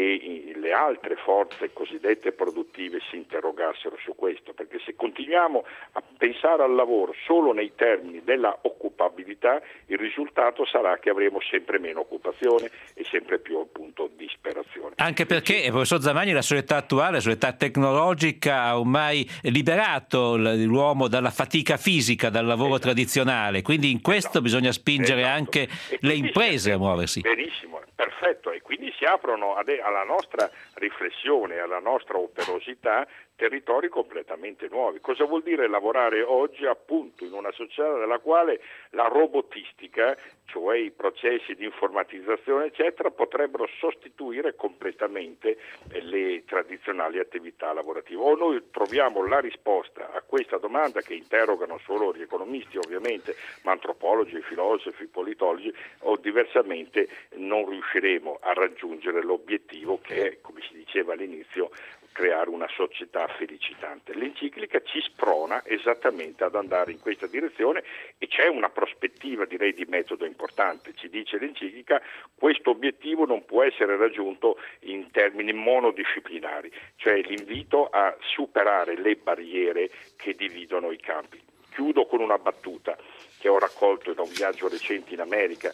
e le altre forze cosiddette produttive si interrogassero su questo, perché se continuiamo a pensare al lavoro solo nei termini della occupabilità, il risultato sarà che avremo sempre meno occupazione e sempre più, appunto, disperazione. Anche perché, professor Zamagni, la società attuale, la società tecnologica, ha ormai liberato l'uomo dalla fatica fisica, dal lavoro esatto. tradizionale, quindi in questo esatto. bisogna spingere esatto. anche le imprese a muoversi. Benissimo, perfetto, e quindi si aprono ad, alla nostra riflessione, alla nostra operosità territori completamente nuovi. Cosa vuol dire lavorare oggi appunto in una società nella quale la robotistica, cioè i processi di informatizzazione eccetera, potrebbero sostituire completamente le tradizionali attività lavorative? O noi troviamo la risposta a questa domanda, che interrogano solo gli economisti ovviamente, ma antropologi, filosofi, politologi, o diversamente non riusciremo a raggiungere l'obiettivo che è, come si diceva all'inizio, creare una società felicitante. L'enciclica ci sprona esattamente ad andare in questa direzione e c'è una prospettiva, direi, di metodo importante. Ci dice l'enciclica: questo obiettivo non può essere raggiunto in termini monodisciplinari, cioè l'invito a superare le barriere che dividono i campi. Chiudo con una battuta che ho raccolto da un viaggio recente in America,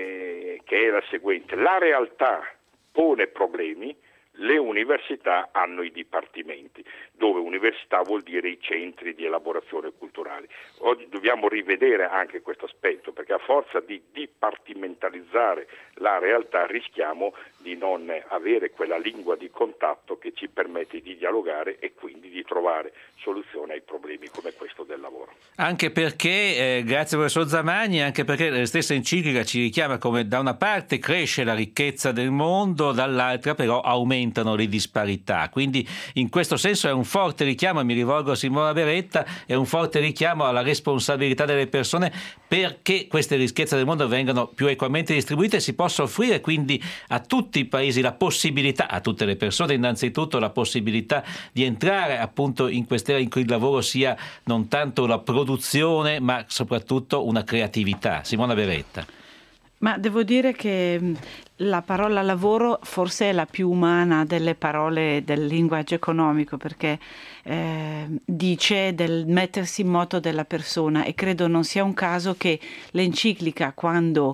eh, che è la seguente: la realtà pone problemi, le università hanno i dipartimenti, dove università vuol dire i centri di elaborazione culturali. Oggi dobbiamo rivedere anche questo aspetto, perché a forza di dipartimentalizzare la realtà rischiamo di non avere quella lingua di contatto che ci permette di dialogare e quindi di trovare soluzione ai problemi come questo del lavoro. Anche perché, eh, grazie professor Zamagni, anche perché la stessa enciclica ci richiama come da una parte cresce la ricchezza del mondo, dall'altra però aumentano le disparità. Quindi in questo senso è un forte richiamo, e mi rivolgo a Simona Beretta, è un forte richiamo alla responsabilità delle persone perché queste ricchezze del mondo vengano più equamente distribuite e si possa offrire quindi a tutti i paesi la possibilità, a tutte le persone innanzitutto, la possibilità di entrare appunto in quest'era in cui il lavoro sia non tanto la produzione ma soprattutto una creatività. Simona Beretta. Ma devo dire che la parola lavoro forse è la più umana delle parole del linguaggio economico, perché eh, dice del mettersi in moto della persona, e credo non sia un caso che l'enciclica, quando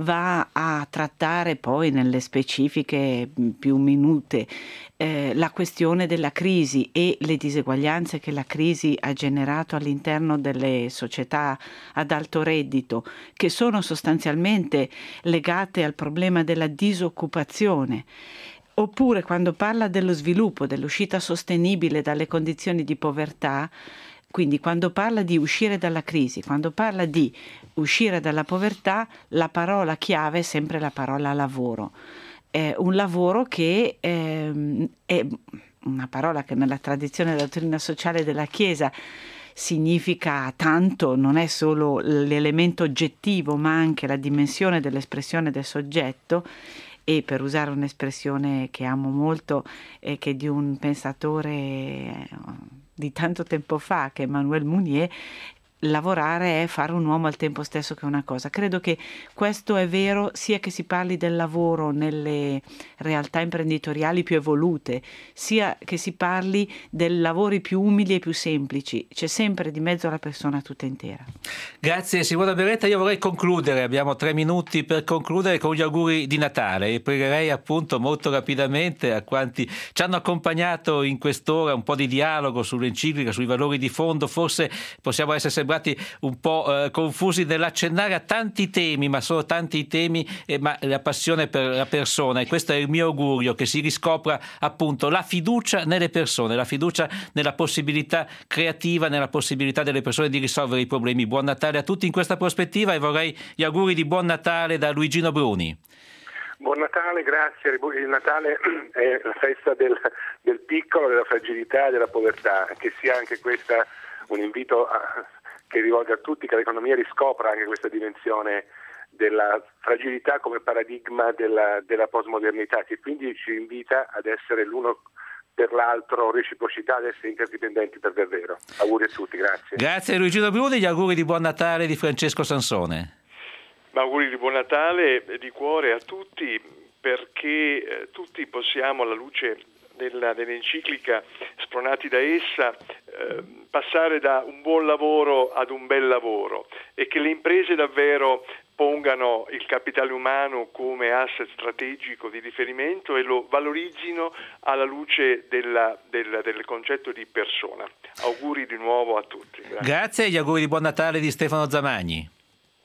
va a trattare poi nelle specifiche più minute eh, la questione della crisi e le diseguaglianze che la crisi ha generato all'interno delle società ad alto reddito, che sono sostanzialmente legate al problema della disoccupazione, oppure quando parla dello sviluppo, dell'uscita sostenibile dalle condizioni di povertà, quindi quando parla di uscire dalla crisi, quando parla di uscire dalla povertà, la parola chiave è sempre la parola lavoro. È un lavoro che eh, è una parola che nella tradizione della dottrina sociale della Chiesa significa tanto, non è solo l'elemento oggettivo ma anche la dimensione dell'espressione del soggetto. E per usare un'espressione che amo molto e che è di un pensatore di tanto tempo fa, che è Emmanuel Mounier, lavorare è fare un uomo al tempo stesso che una cosa. Credo che questo è vero sia che si parli del lavoro nelle realtà imprenditoriali più evolute, sia che si parli dei lavori più umili e più semplici. C'è sempre di mezzo la persona tutta intera. Grazie Simona Beretta. Io vorrei concludere, abbiamo tre minuti per concludere, con gli auguri di Natale, e pregherei appunto molto rapidamente a quanti ci hanno accompagnato in quest'ora un po' di dialogo sull'enciclica, sui valori di fondo. Forse possiamo essere sembrati un po' eh, confusi nell'accennare a tanti temi, ma sono tanti i temi, eh, ma la passione per la persona, e questo è il mio augurio, che si riscopra appunto la fiducia nelle persone, la fiducia nella possibilità creativa, nella possibilità delle persone di risolvere i problemi. Buon Natale a tutti in questa prospettiva, e vorrei gli auguri di buon Natale da Luigino Bruni. Buon Natale, grazie. Il Natale è la festa del, del piccolo, della fragilità e della povertà, che sia anche questa un invito a, che rivolge a tutti, che l'economia riscopra anche questa dimensione della fragilità come paradigma della, della postmodernità, che quindi ci invita ad essere l'uno per l'altro, reciprocità, ad essere interdipendenti per davvero. Auguri a tutti, grazie. Grazie Luigino Bruni, gli auguri di buon Natale di Francesco Sansone. Ma auguri di buon Natale di cuore a tutti, perché eh, tutti possiamo, alla luce della, dell'enciclica, spronati da essa, eh, passare da un buon lavoro ad un bel lavoro, e che le imprese davvero pongano il capitale umano come asset strategico di riferimento e lo valorizzino alla luce della, della, del concetto di persona. Auguri di nuovo a tutti. Grazie. Grazie, e gli auguri di buon Natale di Stefano Zamagni. Beh, ma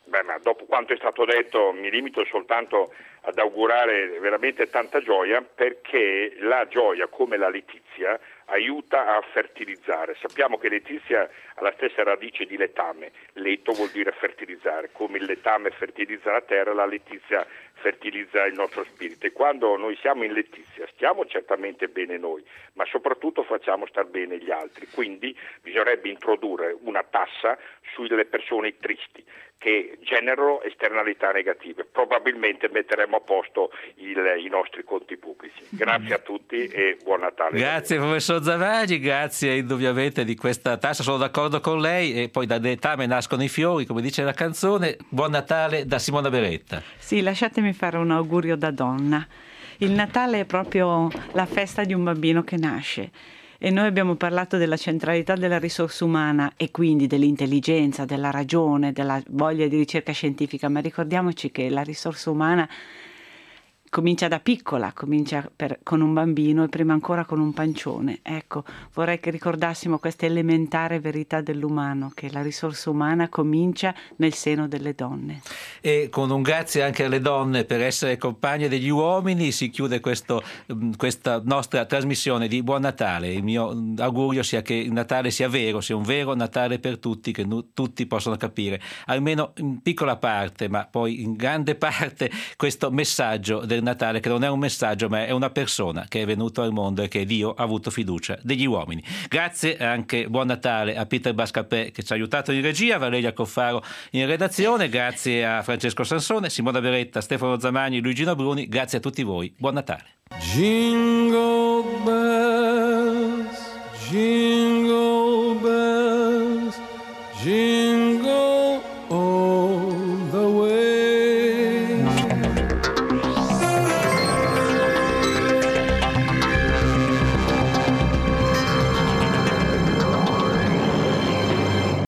dopo quanto è stato detto mi limito soltanto ad augurare veramente tanta gioia, perché la gioia, come la letizia, aiuta a fertilizzare. Sappiamo che letizia ha la stessa radice di letame, leto vuol dire fertilizzare, come il letame fertilizza la terra, la letizia fertilizza il nostro spirito, e quando noi siamo in letizia stiamo certamente bene noi, ma soprattutto facciamo star bene gli altri. Quindi bisognerebbe introdurre una tassa sulle persone tristi che generano esternalità negative. Probabilmente metteremo a posto il, i nostri conti pubblici. Grazie a tutti e buon Natale. Grazie professor Zavaggi, grazie indubbiamente di questa tassa, sono d'accordo con lei, e poi da letame nascono i fiori, come dice la canzone. Buon Natale da Simona Beretta. Sì, lasciatemi fare un augurio da donna. Il Natale è proprio la festa di un bambino che nasce. E noi abbiamo parlato della centralità della risorsa umana e quindi dell'intelligenza, della ragione, della voglia di ricerca scientifica, ma ricordiamoci che la risorsa umana comincia da piccola, comincia per, con un bambino e prima ancora con un pancione. Ecco, vorrei che ricordassimo questa elementare verità dell'umano, che la risorsa umana comincia nel seno delle donne. E con un grazie anche alle donne per essere compagne degli uomini si chiude questo, questa nostra trasmissione di Buon Natale. Il mio augurio sia che il Natale sia vero, sia un vero Natale per tutti, che nu- tutti possono capire, almeno in piccola parte, ma poi in grande parte, questo messaggio del Natale, che non è un messaggio ma è una persona che è venuto al mondo e che Dio ha avuto fiducia degli uomini. Grazie anche, buon Natale a Peter Bascapè che ci ha aiutato in regia, Valeria Coffaro in redazione, grazie a Francesco Sansone, Simona Beretta, Stefano Zamagni, Luigino Bruni, grazie a tutti voi, buon Natale. Jingle bells, jingle